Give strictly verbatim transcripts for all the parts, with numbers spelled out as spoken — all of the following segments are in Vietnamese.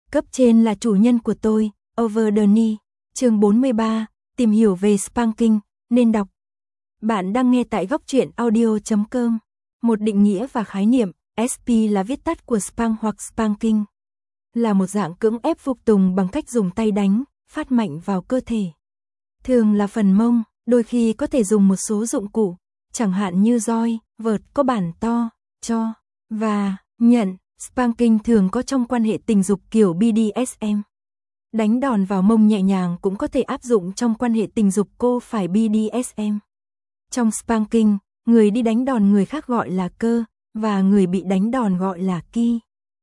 Cấp trên là chủ nhân của tôi, Over the Knee, chương bốn mươi ba, tìm hiểu về spanking, nên đọc. Bạn đang nghe tại góc truyện audio chấm com. Một định nghĩa và khái niệm, ét pê là viết tắt của spank hoặc spanking. Là một dạng cưỡng ép phục tùng bằng cách dùng tay đánh, phát mạnh vào cơ thể. Thường là phần mông, đôi khi có thể dùng một số dụng cụ, chẳng hạn như roi, vợt có bản to, cho, và, nhận. Spanking thường có trong quan hệ tình dục kiểu bê đê ét em. Đánh đòn vào mông nhẹ nhàng cũng có thể áp dụng trong quan hệ tình dục cô phải bê đê ét em. Trong spanking, người đi đánh đòn người khác gọi là cơ, và người bị đánh đòn gọi là ki.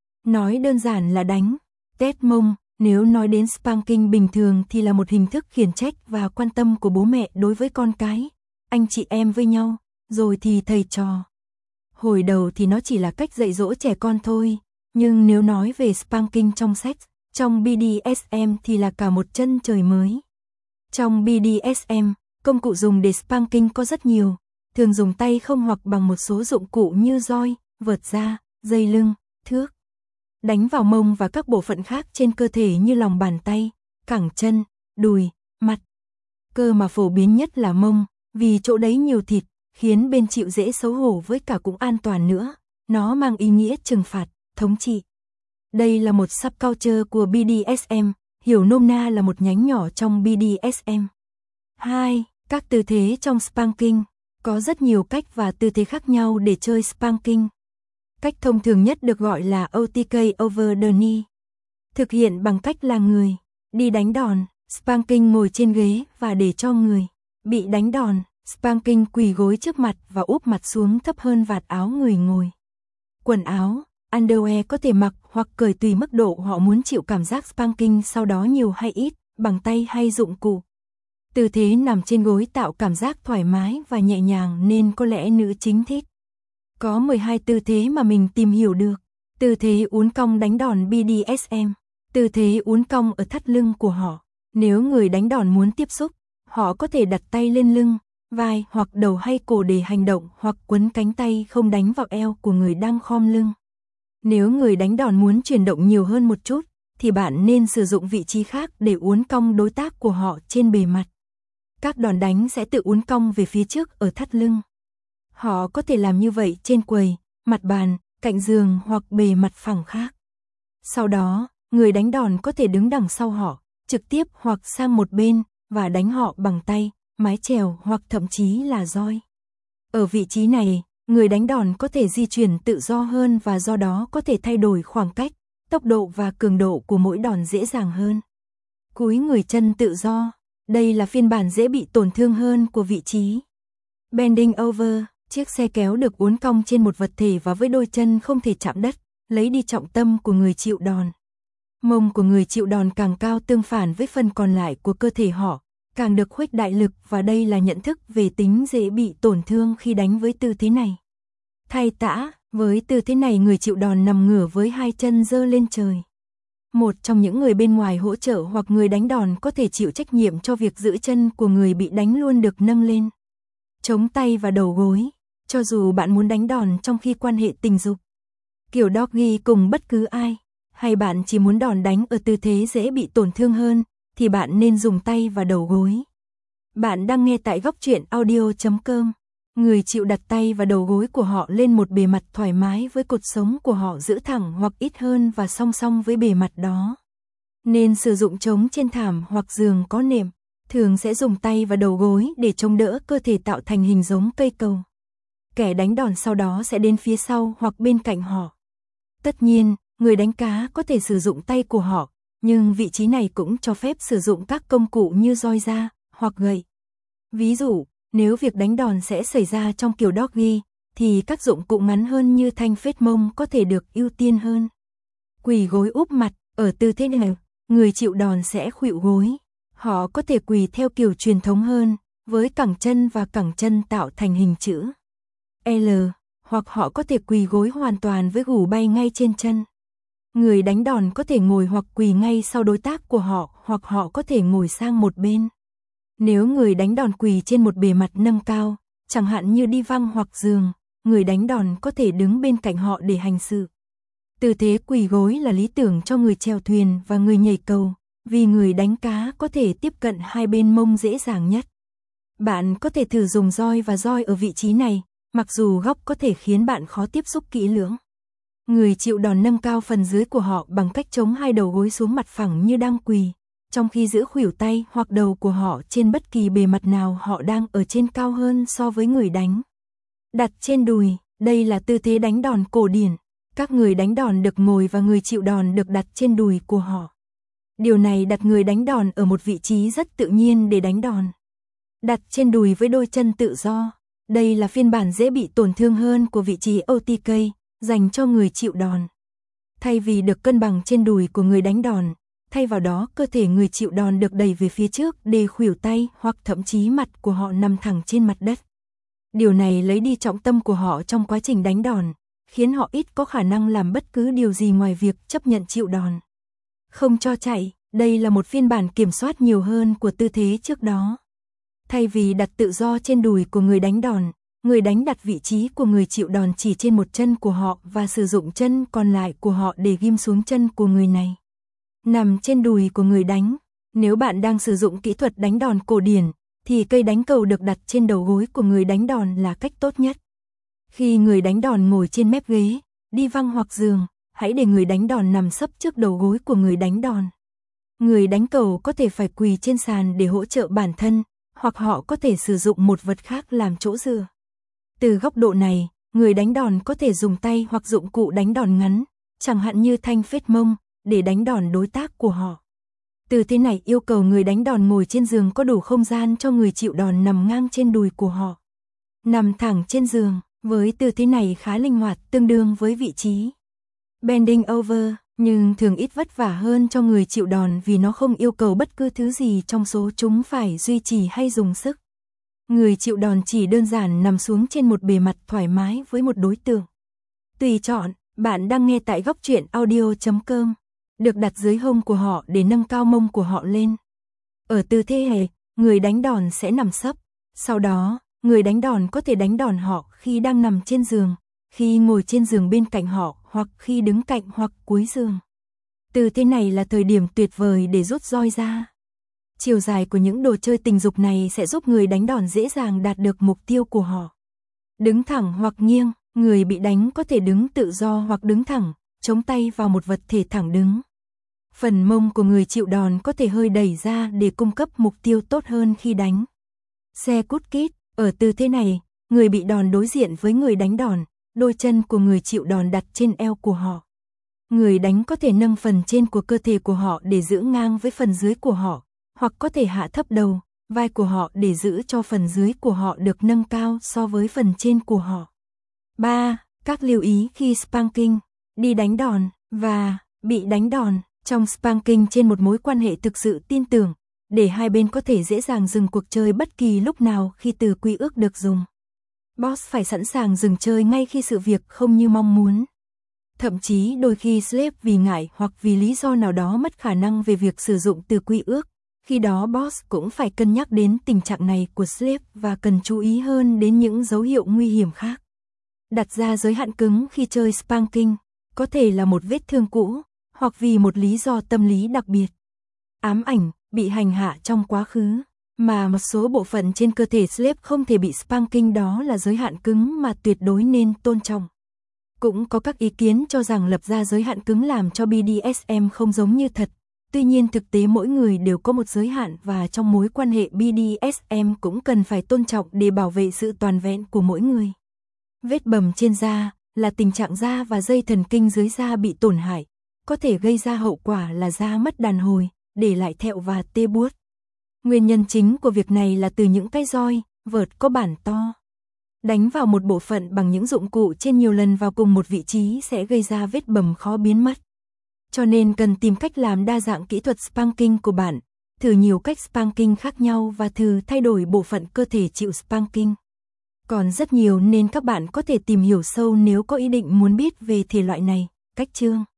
Nói đơn giản là đánh, tét mông, nếu nói đến spanking bình thường thì là một hình thức khiển trách và quan tâm của bố mẹ đối với con cái, anh chị em với nhau, rồi thì thầy trò. Hồi đầu thì nó chỉ là cách dạy dỗ trẻ con thôi, nhưng nếu nói về spanking trong sex, trong bê đê ét em thì là cả một chân trời mới. Trong bê đê ét em, công cụ dùng để spanking có rất nhiều, thường dùng tay không hoặc bằng một số dụng cụ như roi, vợt da, dây lưng, thước. Đánh vào mông và các bộ phận khác trên cơ thể như lòng bàn tay, cẳng chân, đùi, mặt. Cơ mà phổ biến nhất là mông, vì chỗ đấy nhiều thịt, khiến bên chịu dễ xấu hổ với cả cũng an toàn nữa. Nó mang ý nghĩa trừng phạt, thống trị. Đây là một subculture của bê đê ét em, hiểu nôm na là một nhánh nhỏ trong bê đê ét em. hai. Các tư thế trong spanking. Có rất nhiều cách và tư thế khác nhau để chơi spanking. Cách thông thường nhất được gọi là o tê ca over the knee. Thực hiện bằng cách là người đi đánh đòn, spanking ngồi trên ghế và để cho người bị đánh đòn, spanking quỳ gối trước mặt và úp mặt xuống thấp hơn vạt áo người ngồi. Quần áo, underwear có thể mặc hoặc cởi tùy mức độ họ muốn chịu cảm giác spanking sau đó nhiều hay ít, bằng tay hay dụng cụ. Tư thế nằm trên gối tạo cảm giác thoải mái và nhẹ nhàng nên có lẽ nữ chính thích. Có mười hai tư thế mà mình tìm hiểu được. Tư thế uốn cong đánh đòn bê đê ét em. Tư thế uốn cong ở thắt lưng của họ. Nếu người đánh đòn muốn tiếp xúc, họ có thể đặt tay lên lưng, vai hoặc đầu hay cổ để hành động hoặc quấn cánh tay không đánh vào eo của người đang khom lưng. Nếu người đánh đòn muốn chuyển động nhiều hơn một chút, thì bạn nên sử dụng vị trí khác để uốn cong đối tác của họ trên bề mặt. Các đòn đánh sẽ tự uốn cong về phía trước ở thắt lưng. Họ có thể làm như vậy trên quầy, mặt bàn, cạnh giường hoặc bề mặt phẳng khác. Sau đó, người đánh đòn có thể đứng đằng sau họ, trực tiếp hoặc sang một bên, và đánh họ bằng tay, mái chèo hoặc thậm chí là roi. Ở vị trí này, người đánh đòn có thể di chuyển tự do hơn và do đó có thể thay đổi khoảng cách, tốc độ và cường độ của mỗi đòn dễ dàng hơn. Cúi người chân tự do. Đây là phiên bản dễ bị tổn thương hơn của vị trí bending over. Chiếc xe kéo được uốn cong trên một vật thể và với đôi chân không thể chạm đất, lấy đi trọng tâm của người chịu đòn. Mông của người chịu đòn càng cao tương phản với phần còn lại của cơ thể họ, càng được khuếch đại lực và đây là nhận thức về tính dễ bị tổn thương khi đánh với tư thế này. Thay tã, với tư thế này người chịu đòn nằm ngửa với hai chân giơ lên trời. Một trong những người bên ngoài hỗ trợ hoặc người đánh đòn có thể chịu trách nhiệm cho việc giữ chân của người bị đánh luôn được nâng lên. Chống tay và đầu gối. Cho dù bạn muốn đánh đòn trong khi quan hệ tình dục, kiểu doggy cùng bất cứ ai, hay bạn chỉ muốn đòn đánh ở tư thế dễ bị tổn thương hơn, thì bạn nên dùng tay và đầu gối. Bạn đang nghe tại góc truyện audio chấm com. Người chịu đặt tay và đầu gối của họ lên một bề mặt thoải mái với cột sống của họ giữ thẳng hoặc ít hơn và song song với bề mặt đó. Nên sử dụng chống trên thảm hoặc giường có nệm, thường sẽ dùng tay và đầu gối để chống đỡ cơ thể tạo thành hình giống cây cầu. Kẻ đánh đòn sau đó sẽ đến phía sau hoặc bên cạnh họ. Tất nhiên, người đánh cá có thể sử dụng tay của họ, nhưng vị trí này cũng cho phép sử dụng các công cụ như roi da hoặc gậy. Ví dụ, nếu việc đánh đòn sẽ xảy ra trong kiểu doggy, thì các dụng cụ ngắn hơn như thanh phết mông có thể được ưu tiên hơn. Quỳ gối úp mặt, ở tư thế này, người chịu đòn sẽ khuỵu gối. Họ có thể quỳ theo kiểu truyền thống hơn, với cẳng chân và cẳng chân tạo thành hình chữ L, hoặc họ có thể quỳ gối hoàn toàn với gù bay ngay trên chân. Người đánh đòn có thể ngồi hoặc quỳ ngay sau đối tác của họ, hoặc họ có thể ngồi sang một bên. Nếu người đánh đòn quỳ trên một bề mặt nâng cao, chẳng hạn như đi văng hoặc giường, người đánh đòn có thể đứng bên cạnh họ để hành sự. Tư thế quỳ gối là lý tưởng cho người chèo thuyền và người nhảy cầu, vì người đánh cá có thể tiếp cận hai bên mông dễ dàng nhất. Bạn có thể thử dùng roi và roi ở vị trí này, mặc dù góc có thể khiến bạn khó tiếp xúc kỹ lưỡng. Người chịu đòn nâng cao phần dưới của họ bằng cách chống hai đầu gối xuống mặt phẳng như đang quỳ, trong khi giữ khuỷu tay hoặc đầu của họ trên bất kỳ bề mặt nào họ đang ở trên cao hơn so với người đánh. Đặt trên đùi, đây là tư thế đánh đòn cổ điển. Các người đánh đòn được ngồi và người chịu đòn được đặt trên đùi của họ. Điều này đặt người đánh đòn ở một vị trí rất tự nhiên để đánh đòn. Đặt trên đùi với đôi chân tự do. Đây là phiên bản dễ bị tổn thương hơn của vị trí o tê ca, dành cho người chịu đòn. Thay vì được cân bằng trên đùi của người đánh đòn, thay vào đó cơ thể người chịu đòn được đẩy về phía trước để khuỷu tay hoặc thậm chí mặt của họ nằm thẳng trên mặt đất. Điều này lấy đi trọng tâm của họ trong quá trình đánh đòn, khiến họ ít có khả năng làm bất cứ điều gì ngoài việc chấp nhận chịu đòn. Không cho chạy, đây là một phiên bản kiểm soát nhiều hơn của tư thế trước đó. Thay vì đặt tự do trên đùi của người đánh đòn, người đánh đặt vị trí của người chịu đòn chỉ trên một chân của họ và sử dụng chân còn lại của họ để ghim xuống chân của người này. Nằm trên đùi của người đánh, nếu bạn đang sử dụng kỹ thuật đánh đòn cổ điển, thì cây đánh cầu được đặt trên đầu gối của người đánh đòn là cách tốt nhất. Khi người đánh đòn ngồi trên mép ghế, đi văng hoặc giường, hãy để người đánh đòn nằm sấp trước đầu gối của người đánh đòn. Người đánh cầu có thể phải quỳ trên sàn để hỗ trợ bản thân, hoặc họ có thể sử dụng một vật khác làm chỗ dựa. Từ góc độ này, người đánh đòn có thể dùng tay hoặc dụng cụ đánh đòn ngắn, chẳng hạn như thanh phết mông, để đánh đòn đối tác của họ. Tư thế này yêu cầu người đánh đòn ngồi trên giường có đủ không gian cho người chịu đòn nằm ngang trên đùi của họ. Nằm thẳng trên giường, với tư thế này khá linh hoạt, tương đương với vị trí bending over, nhưng thường ít vất vả hơn cho người chịu đòn vì nó không yêu cầu bất cứ thứ gì trong số chúng phải duy trì hay dùng sức. Người chịu đòn chỉ đơn giản nằm xuống trên một bề mặt thoải mái với một đối tượng. Tùy chọn, bạn đang nghe tại góc truyện audio chấm com, được đặt dưới hông của họ để nâng cao mông của họ lên. Ở tư thế này, người đánh đòn sẽ nằm sấp, sau đó, người đánh đòn có thể đánh đòn họ khi đang nằm trên giường, khi ngồi trên giường bên cạnh họ hoặc khi đứng cạnh hoặc cuối giường. Tư thế này là thời điểm tuyệt vời để rút roi ra. Chiều dài của những đồ chơi tình dục này sẽ giúp người đánh đòn dễ dàng đạt được mục tiêu của họ. Đứng thẳng hoặc nghiêng, người bị đánh có thể đứng tự do hoặc đứng thẳng, chống tay vào một vật thể thẳng đứng. Phần mông của người chịu đòn có thể hơi đẩy ra để cung cấp mục tiêu tốt hơn khi đánh. Xe cút kít, ở tư thế này, người bị đòn đối diện với người đánh đòn, đôi chân của người chịu đòn đặt trên eo của họ. Người đánh có thể nâng phần trên của cơ thể của họ để giữ ngang với phần dưới của họ, hoặc có thể hạ thấp đầu, vai của họ để giữ cho phần dưới của họ được nâng cao so với phần trên của họ. ba. Các lưu ý khi spanking, đi đánh đòn, và bị đánh đòn. Trong spanking trên một mối quan hệ thực sự tin tưởng, để hai bên có thể dễ dàng dừng cuộc chơi bất kỳ lúc nào khi từ quy ước được dùng. Boss phải sẵn sàng dừng chơi ngay khi sự việc không như mong muốn. Thậm chí đôi khi slave vì ngại hoặc vì lý do nào đó mất khả năng về việc sử dụng từ quy ước. Khi đó boss cũng phải cân nhắc đến tình trạng này của slave và cần chú ý hơn đến những dấu hiệu nguy hiểm khác. Đặt ra giới hạn cứng khi chơi spanking, có thể là một vết thương cũ, hoặc vì một lý do tâm lý đặc biệt. Ám ảnh, bị hành hạ trong quá khứ, mà một số bộ phận trên cơ thể slave không thể bị spanking, đó là giới hạn cứng mà tuyệt đối nên tôn trọng. Cũng có các ý kiến cho rằng lập ra giới hạn cứng làm cho bê đê ét em không giống như thật. Tuy nhiên thực tế mỗi người đều có một giới hạn và trong mối quan hệ bê đê ét em cũng cần phải tôn trọng để bảo vệ sự toàn vẹn của mỗi người. Vết bầm trên da là tình trạng da và dây thần kinh dưới da bị tổn hại, có thể gây ra hậu quả là da mất đàn hồi, để lại thẹo và tê buốt. Nguyên nhân chính của việc này là từ những cái roi, vợt có bản to. Đánh vào một bộ phận bằng những dụng cụ trên nhiều lần vào cùng một vị trí sẽ gây ra vết bầm khó biến mất. Cho nên cần tìm cách làm đa dạng kỹ thuật spanking của bạn, thử nhiều cách spanking khác nhau và thử thay đổi bộ phận cơ thể chịu spanking. Còn rất nhiều nên các bạn có thể tìm hiểu sâu nếu có ý định muốn biết về thể loại này. Cách chương